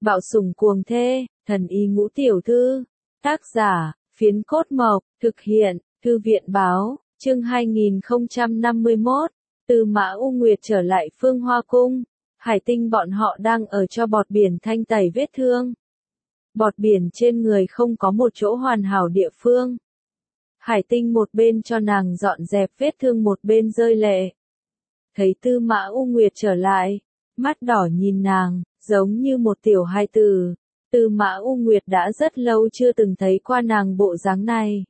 Bạo sủng cuồng thê, thần y ngũ tiểu thư. Tác giả, Phiến Cốt Mộc, thực hiện, Thư viện báo, chương 2051. Từ Mã U Nguyệt trở lại Phương Hoa Cung, Hải Tinh bọn họ đang ở cho bọt biển thanh tẩy vết thương. Bọt biển trên người không có một chỗ hoàn hảo địa phương. Hải Tinh một bên cho nàng dọn dẹp vết thương một bên rơi lệ. Thấy Tư Mã U Nguyệt trở lại, mắt đỏ nhìn nàng, giống như một tiểu hài tử. Tư Mã U Nguyệt đã rất lâu chưa từng thấy qua nàng bộ dáng này.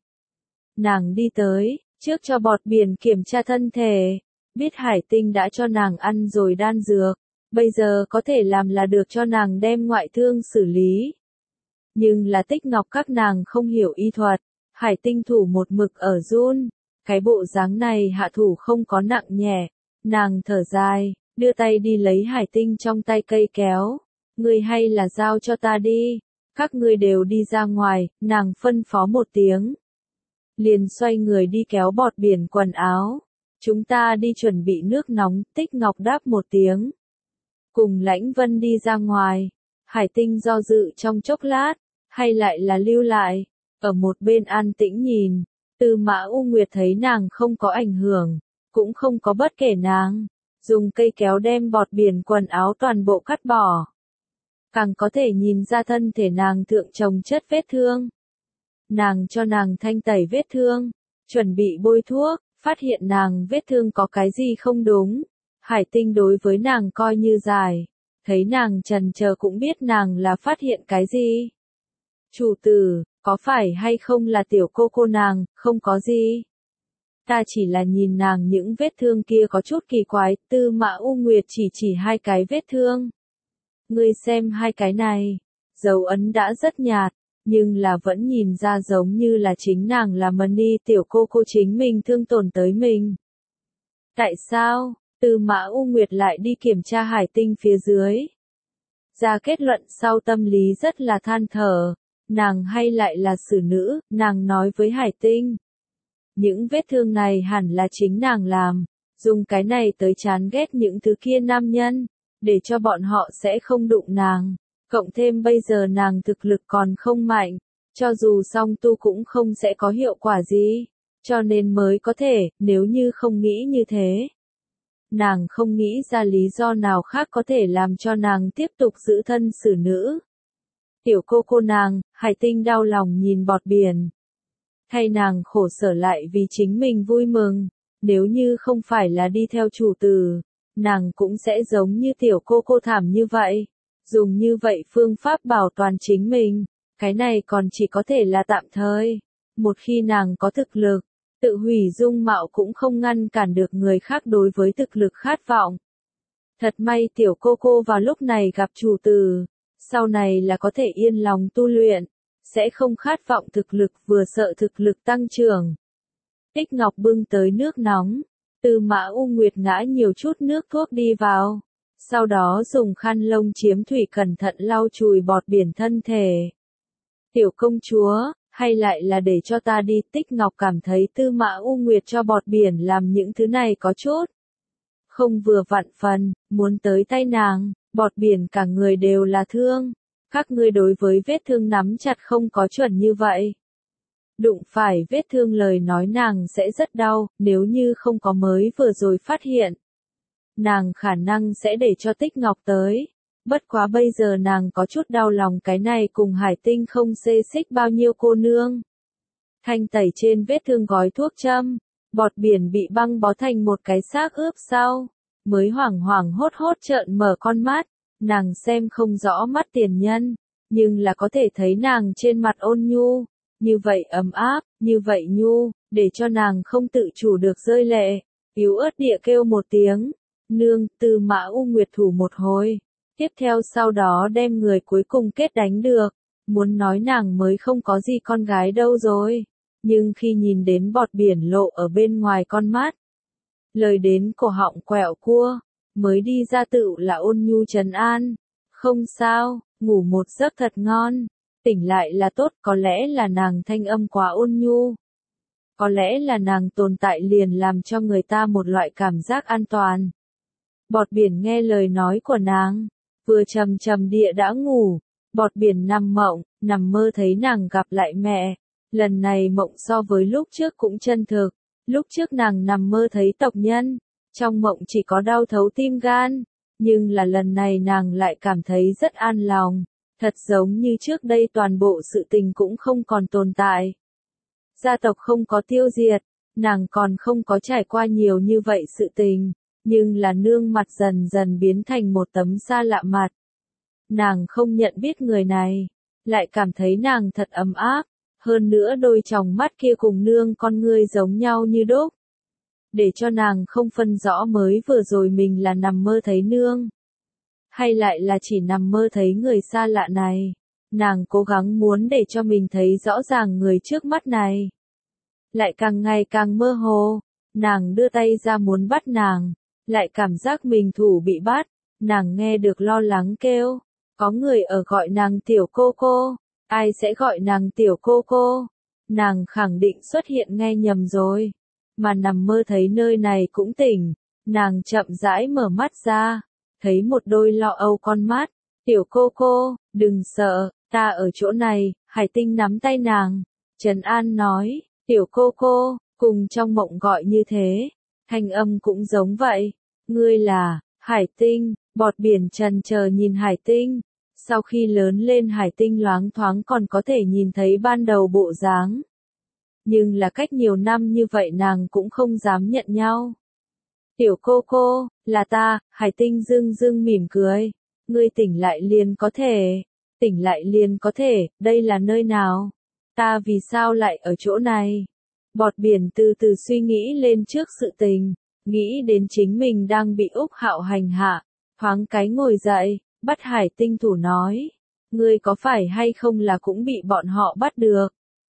Nàng đi tới, trước cho bọt biển kiểm tra thân thể, biết Hải Tinh đã cho nàng ăn rồi đan dược, bây giờ có thể làm là được cho nàng đem ngoại thương xử lý. Nhưng là Tích Ngọc các nàng không hiểu y thuật, Hải Tinh thủ một mực ở run, cái bộ dáng này hạ thủ không có nặng nhẹ, nàng thở dài, đưa tay đi lấy Hải Tinh trong tay cây kéo. Ngươi hay là giao cho ta đi, các ngươi đều đi ra ngoài, nàng phân phó một tiếng. Liền xoay người đi kéo bọt biển quần áo. Chúng ta đi chuẩn bị nước nóng, Tích Ngọc đáp một tiếng. Cùng Lãnh Vân đi ra ngoài, Hải Tinh do dự trong chốc lát, hay lại là lưu lại, ở một bên an tĩnh nhìn. Tư Mã U Nguyệt thấy nàng không có ảnh hưởng, cũng không có bất kể nàng, dùng cây kéo đem bọt biển quần áo toàn bộ cắt bỏ. Càng có thể nhìn ra thân thể nàng thượng chồng chất vết thương. Nàng cho nàng thanh tẩy vết thương, chuẩn bị bôi thuốc, phát hiện nàng vết thương có cái gì không đúng. Hải Tinh đối với nàng coi như dài, thấy nàng chần chờ cũng biết nàng là phát hiện cái gì. Chủ tử, có phải hay không là tiểu cô nàng, không có gì. Ta chỉ là nhìn nàng những vết thương kia có chút kỳ quái, Tư Mã U Nguyệt chỉ hai cái vết thương. Ngươi xem hai cái này, dấu ấn đã rất nhạt, nhưng là vẫn nhìn ra giống như là chính nàng là Mani tiểu cô chính mình thương tổn tới mình. Tại sao, Tư Mã U Nguyệt lại đi kiểm tra Hải Tinh phía dưới? Ra kết luận sau tâm lý rất là than thở, nàng hay lại là xử nữ, nàng nói với Hải Tinh. Những vết thương này hẳn là chính nàng làm, dùng cái này tới chán ghét những thứ kia nam nhân, để cho bọn họ sẽ không đụng nàng. Cộng thêm bây giờ nàng thực lực còn không mạnh, cho dù song tu cũng không sẽ có hiệu quả gì, cho nên mới có thể, nếu như không nghĩ như thế. Nàng không nghĩ ra lý do nào khác có thể làm cho nàng tiếp tục giữ thân xử nữ. Tiểu cô nàng, Hải Tinh đau lòng nhìn bọt biển. Thay nàng khổ sở lại vì chính mình vui mừng, nếu như không phải là đi theo chủ tử, nàng cũng sẽ giống như tiểu cô thảm như vậy. Dùng như vậy phương pháp bảo toàn chính mình, cái này còn chỉ có thể là tạm thời. Một khi nàng có thực lực, tự hủy dung mạo cũng không ngăn cản được người khác đối với thực lực khát vọng. Thật may tiểu cô vào lúc này gặp chủ tử, sau này là có thể yên lòng tu luyện, sẽ không khát vọng thực lực vừa sợ thực lực tăng trưởng. Tích Ngọc bưng tới nước nóng, Tư Mã U Nguyệt ngã nhiều chút nước thuốc đi vào. Sau đó dùng khăn lông chiếm thủy cẩn thận lau chùi bọt biển thân thể. Tiểu công chúa, hay lại là để cho ta đi, Tích Ngọc cảm thấy Tư Mã U Nguyệt cho bọt biển làm những thứ này có chút không vừa vặn phần, muốn tới tay nàng, bọt biển cả người đều là thương. Các ngươi đối với vết thương nắm chặt không có chuẩn như vậy. Đụng phải vết thương lời nói nàng sẽ rất đau, nếu như không có mới vừa rồi phát hiện. Nàng khả năng sẽ để cho Tích Ngọc tới. Bất quá bây giờ nàng có chút đau lòng cái này cùng Hải Tinh không xê xích bao nhiêu cô nương. Thanh tẩy trên vết thương gói thuốc châm, bọt biển bị băng bó thành một cái xác ướp sau. Mới hoảng hốt trợn mở con mắt, nàng xem không rõ mắt tiền nhân, nhưng là có thể thấy nàng trên mặt ôn nhu, như vậy ấm áp, như vậy nhu, để cho nàng không tự chủ được rơi lệ, yếu ớt địa kêu một tiếng. Nương, Tư Mã U Nguyệt thủ một hồi. Tiếp theo sau đó đem người cuối cùng kết đánh được. Muốn nói nàng mới không có gì con gái đâu rồi. Nhưng khi nhìn đến bọt biển lộ ở bên ngoài con mắt. Lời đến cổ họng quẹo cua. Mới đi ra tự là ôn nhu trấn an. Không sao, ngủ một giấc thật ngon. Tỉnh lại là tốt, có lẽ là nàng thanh âm quá ôn nhu. Có lẽ là nàng tồn tại liền làm cho người ta một loại cảm giác an toàn. Bọt biển nghe lời nói của nàng, vừa trầm trầm địa đã ngủ. Bọt biển nằm mộng, nằm mơ thấy nàng gặp lại mẹ. Lần này mộng so với lúc trước cũng chân thực. Lúc trước nàng nằm mơ thấy tộc nhân, trong mộng chỉ có đau thấu tim gan, nhưng là lần này nàng lại cảm thấy rất an lòng, thật giống như trước đây toàn bộ sự tình cũng không còn tồn tại. Gia tộc không có tiêu diệt, nàng còn không có trải qua nhiều như vậy sự tình, nhưng là nương mặt dần dần biến thành một tấm xa lạ mặt. Nàng không nhận biết người này, lại cảm thấy nàng thật ấm áp, hơn nữa đôi tròng mắt kia cùng nương con ngươi giống nhau như đúc. Để cho nàng không phân rõ mới vừa rồi mình là nằm mơ thấy nương, hay lại là chỉ nằm mơ thấy người xa lạ này. Nàng cố gắng muốn để cho mình thấy rõ ràng người trước mắt này. Lại càng ngày càng mơ hồ, nàng đưa tay ra muốn bắt nàng, lại cảm giác mình thủ bị bắt, nàng nghe được lo lắng kêu, có người ở gọi nàng tiểu cô cô, ai sẽ gọi nàng tiểu cô cô, nàng khẳng định xuất hiện nghe nhầm rồi, mà nằm mơ thấy nơi này cũng tỉnh, nàng chậm rãi mở mắt ra, thấy một đôi lo âu con mắt, tiểu cô cô, đừng sợ, ta ở chỗ này, Hải Tinh nắm tay nàng, trấn an nói, tiểu cô cô, cùng trong mộng gọi như thế, thanh âm cũng giống vậy, ngươi là, Hải Tinh, bọt biển trần chờ nhìn Hải Tinh, sau khi lớn lên Hải Tinh loáng thoáng còn có thể nhìn thấy ban đầu bộ dáng. Nhưng là cách nhiều năm như vậy nàng cũng không dám nhận nhau. Tiểu cô, là ta, Hải Tinh dưng dưng mỉm cười, ngươi tỉnh lại liền có thể, đây là nơi nào? Ta vì sao lại ở chỗ này? Bọt biển từ từ suy nghĩ lên trước sự tình, nghĩ đến chính mình đang bị Úc Hạo hành hạ, thoáng cái ngồi dậy, bắt Hải Tinh thủ nói, ngươi có phải hay không là cũng bị bọn họ bắt được?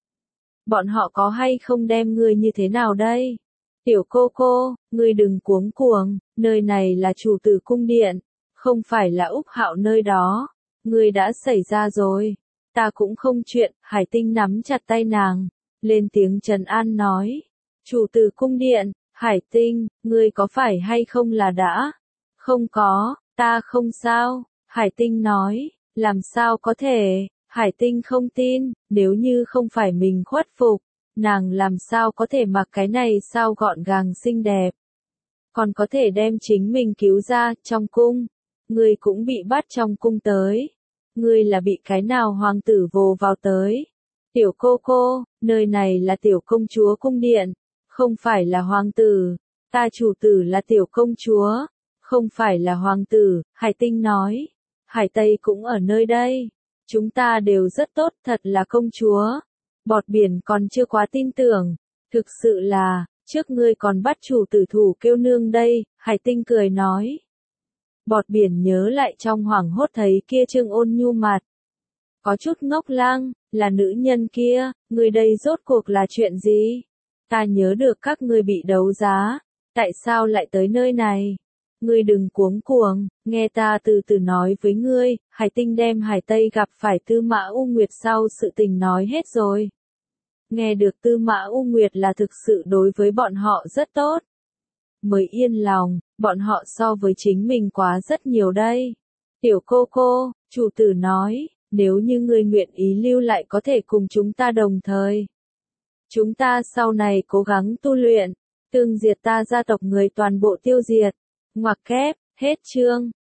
Bọn họ có hay không đem ngươi như thế nào đây? Tiểu cô, ngươi đừng cuống cuồng, nơi này là chủ tử cung điện, không phải là Úc Hạo nơi đó, ngươi đã xảy ra rồi, ta cũng không chuyện, Hải Tinh nắm chặt tay nàng, lên tiếng trấn an nói, chủ tử cung điện, Hải Tinh, ngươi có phải hay không là đã? Không có, ta không sao, Hải Tinh nói, làm sao có thể, Hải Tinh không tin, nếu như không phải mình khuất phục, nàng làm sao có thể mặc cái này sao gọn gàng xinh đẹp. Còn có thể đem chính mình cứu ra, trong cung. Ngươi cũng bị bắt trong cung tới. Ngươi là bị cái nào hoàng tử vồ vào tới. Tiểu cô, nơi này là tiểu công chúa cung điện, không phải là hoàng tử. Ta chủ tử là tiểu công chúa, không phải là hoàng tử, Hải Tinh nói. Hải Tây cũng ở nơi đây. Chúng ta đều rất tốt, thật là công chúa. Bọt biển còn chưa quá tin tưởng. Thực sự là, trước ngươi còn bắt chủ tử thủ kêu nương đây, Hải Tinh cười nói. Bọt biển nhớ lại trong hoảng hốt thấy kia Trương Ôn Nhu mặt. Có chút ngốc lăng, là nữ nhân kia, ngươi đây rốt cuộc là chuyện gì? Ta nhớ được các ngươi bị đấu giá, tại sao lại tới nơi này? Ngươi đừng cuống cuồng, nghe ta từ từ nói với ngươi, Hải Tinh đem Hải Tây gặp phải Tư Mã U Nguyệt sau sự tình nói hết rồi. Nghe được Tư Mã U Nguyệt là thực sự đối với bọn họ rất tốt. Mới yên lòng, bọn họ so với chính mình quá rất nhiều đây. Tiểu cô, chủ tử nói, nếu như ngươi nguyện ý lưu lại có thể cùng chúng ta đồng thời. Chúng ta sau này cố gắng tu luyện, tương diệt ta gia tộc người toàn bộ tiêu diệt. Ngoặc kép, hết chương.